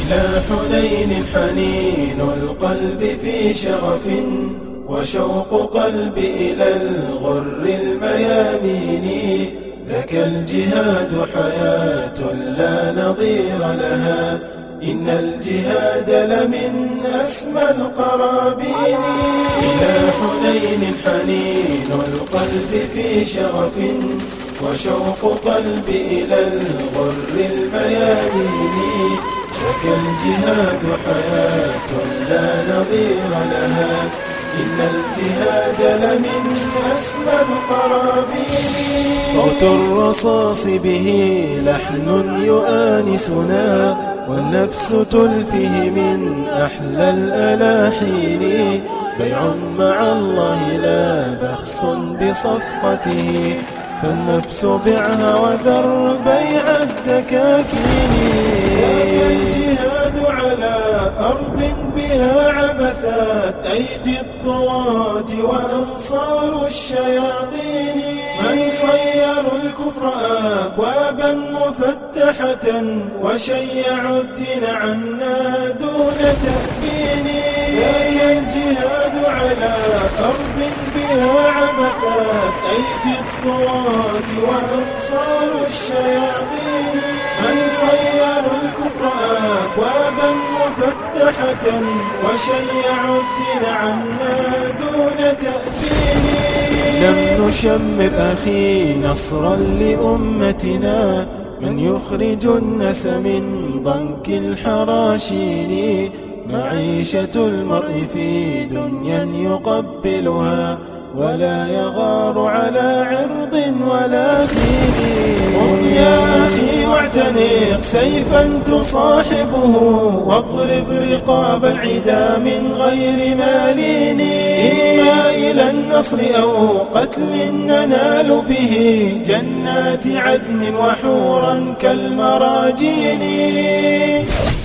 إلى حنين حنين القلب في شغف، وشوق قلبي إلى الغر الميامين. ذاك الجهاد حياة لا نظير لها، إن الجهاد لمن أسمى القرابين. إلى حنين حنين القلب في شغف، وشوق قلبي إلى الغر الميامين. ذاك الجهاد حياة لا نظير لها، إن الجهاد لمن أسمى القرابين. صوت الرصاص به لحن يؤانسنا، والنفس تلفه من أحلى الألاحين. بيع مع الله لا بخس بصفقته، فالنفس بعها وذر بيع الدكاكين. الجهاد على أرض بها عبثات أيدي الطغاة وأنصار الشياطين. من صيروا الكفر أبوابا مفتحة، وشيعوا الدين عنا دون تأبين. لا الجهاد على أرض بها عبثات أيدي الطغاة وأنصار الشياطين. من صيروا الكفر أبوابا مفتحة، وشيعوا الدين عنا دون تأبين. لم نشمر أخي نصرا لأمتنا، من يخرج الناس من ضنك الحراشين. معيشة المرء في دنيا يقبلها، ولا يغار على عرض ولا دين. قم يا أخي واعتنق سيفا تصاحبه، واضرب رقاب العدا من غير مالين. إما إلى النصر أو قتل ننال به، جنات عدن وحورا كالمراجين.